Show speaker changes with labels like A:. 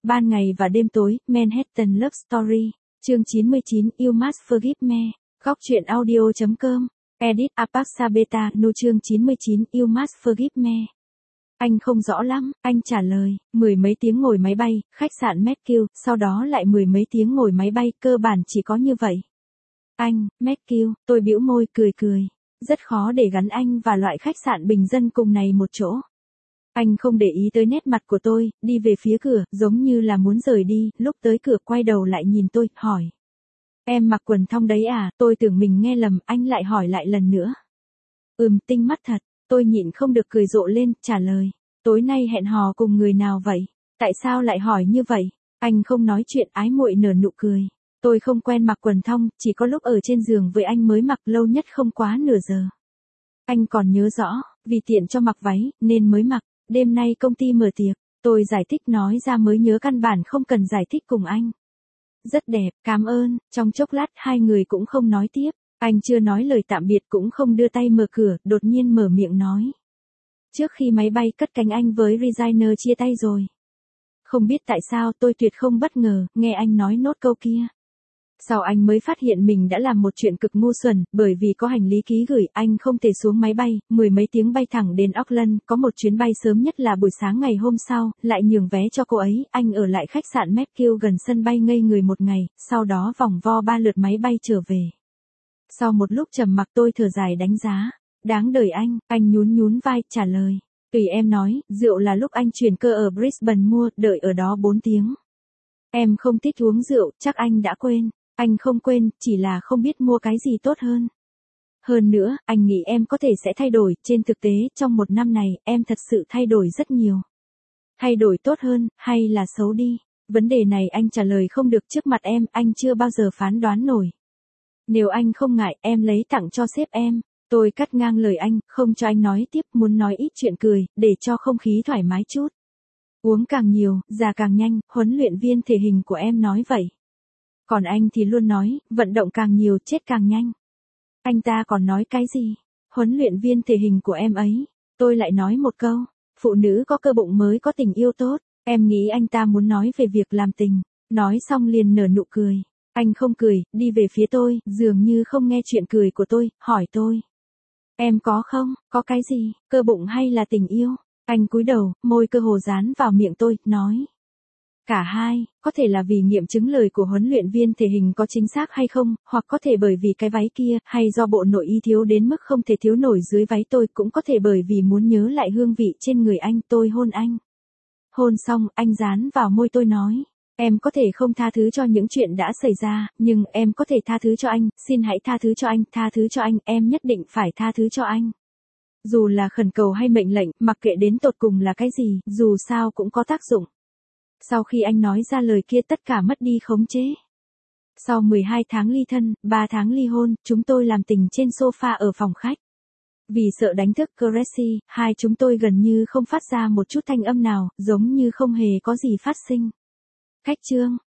A: Ban ngày và đêm tối, Manhattan Love Story, chương 99, You Must Forgive Me, góc truyện audio.com, edit Apaxa Beta, no chương 99, You Must Forgive Me. Anh không rõ lắm, anh trả lời, mười mấy tiếng ngồi máy bay, khách sạn Matthew, sau đó lại mười mấy tiếng ngồi máy bay, cơ bản chỉ có như vậy. Anh, Matthew, tôi bĩu môi cười cười. Rất khó để gắn anh và loại khách sạn bình dân cùng này một chỗ. Anh không để ý tới nét mặt của tôi, đi về phía cửa, giống như là muốn rời đi, lúc tới cửa quay đầu lại nhìn tôi, hỏi. Em mặc quần thong đấy à, tôi tưởng mình nghe lầm, anh lại hỏi lại lần nữa. Tinh mắt thật, tôi nhịn không được cười rộ lên, trả lời. Tối nay hẹn hò cùng người nào vậy? Tại sao lại hỏi như vậy? Anh không nói chuyện, ái muội nở nụ cười. Tôi không quen mặc quần thong, chỉ có lúc ở trên giường với anh mới mặc, lâu nhất không quá nửa giờ. Anh còn nhớ rõ, vì tiện cho mặc váy, nên mới mặc. Đêm nay công ty mở tiệc, tôi giải thích nói ra mới nhớ căn bản không cần giải thích cùng anh. Rất đẹp, cảm ơn, trong chốc lát hai người cũng không nói tiếp. Anh chưa nói lời tạm biệt cũng không đưa tay mở cửa, đột nhiên mở miệng nói. Trước khi máy bay cất cánh anh với Reginer chia tay rồi. Không biết tại sao tôi tuyệt không bất ngờ, nghe anh nói nốt câu kia. Sau anh mới phát hiện mình đã làm một chuyện cực ngu xuẩn, bởi vì có hành lý ký gửi, anh không thể xuống máy bay, mười mấy tiếng bay thẳng đến Auckland, có một chuyến bay sớm nhất là buổi sáng ngày hôm sau, lại nhường vé cho cô ấy, anh ở lại khách sạn Matthew gần sân bay ngây người một ngày, sau đó vòng vo 3 lượt máy bay trở về. Sau một lúc trầm mặc tôi thở dài đánh giá, đáng đời anh nhún vai, trả lời. Tùy em nói, rượu là lúc anh chuyển cơ ở Brisbane mua, đợi ở đó 4 tiếng. Em không thích uống rượu, chắc anh đã quên. Anh không quên, chỉ là không biết mua cái gì tốt hơn. Hơn nữa, anh nghĩ em có thể sẽ thay đổi, trên thực tế, trong một năm này, em thật sự thay đổi rất nhiều. Thay đổi tốt hơn, hay là xấu đi? Vấn đề này anh trả lời không được trước mặt em, anh chưa bao giờ phán đoán nổi. Nếu anh không ngại, em lấy tặng cho sếp em. Tôi cắt ngang lời anh, không cho anh nói tiếp, muốn nói ít chuyện cười, để cho không khí thoải mái chút. Uống càng nhiều, già càng nhanh, huấn luyện viên thể hình của em nói vậy. Còn anh thì luôn nói, vận động càng nhiều chết càng nhanh. Anh ta còn nói cái gì? Huấn luyện viên thể hình của em ấy. Tôi lại nói một câu, phụ nữ có cơ bụng mới có tình yêu tốt. Em nghĩ anh ta muốn nói về việc làm tình. Nói xong liền nở nụ cười. Anh không cười, đi về phía tôi, dường như không nghe chuyện cười của tôi, hỏi tôi. Em có không, có cái gì, cơ bụng hay là tình yêu? Anh cúi đầu, môi cơ hồ dán vào miệng tôi, nói. Cả hai, có thể là vì nghiệm chứng lời của huấn luyện viên thể hình có chính xác hay không, hoặc có thể bởi vì cái váy kia, hay do bộ nội y thiếu đến mức không thể thiếu nổi dưới váy tôi, cũng có thể bởi vì muốn nhớ lại hương vị trên người anh, tôi hôn anh. Hôn xong, anh dán vào môi tôi nói, em có thể không tha thứ cho những chuyện đã xảy ra, nhưng em có thể tha thứ cho anh, xin hãy tha thứ cho anh, em nhất định phải tha thứ cho anh. Dù là khẩn cầu hay mệnh lệnh, mặc kệ đến tột cùng là cái gì, dù sao cũng có tác dụng. Sau khi anh nói ra lời kia tất cả mất đi khống chế. Sau 12 tháng ly thân, 3 tháng ly hôn, chúng tôi làm tình trên sofa ở phòng khách. Vì sợ đánh thức Gracie, hai chúng tôi gần như không phát ra một chút thanh âm nào, giống như không hề có gì phát sinh. Khách chương.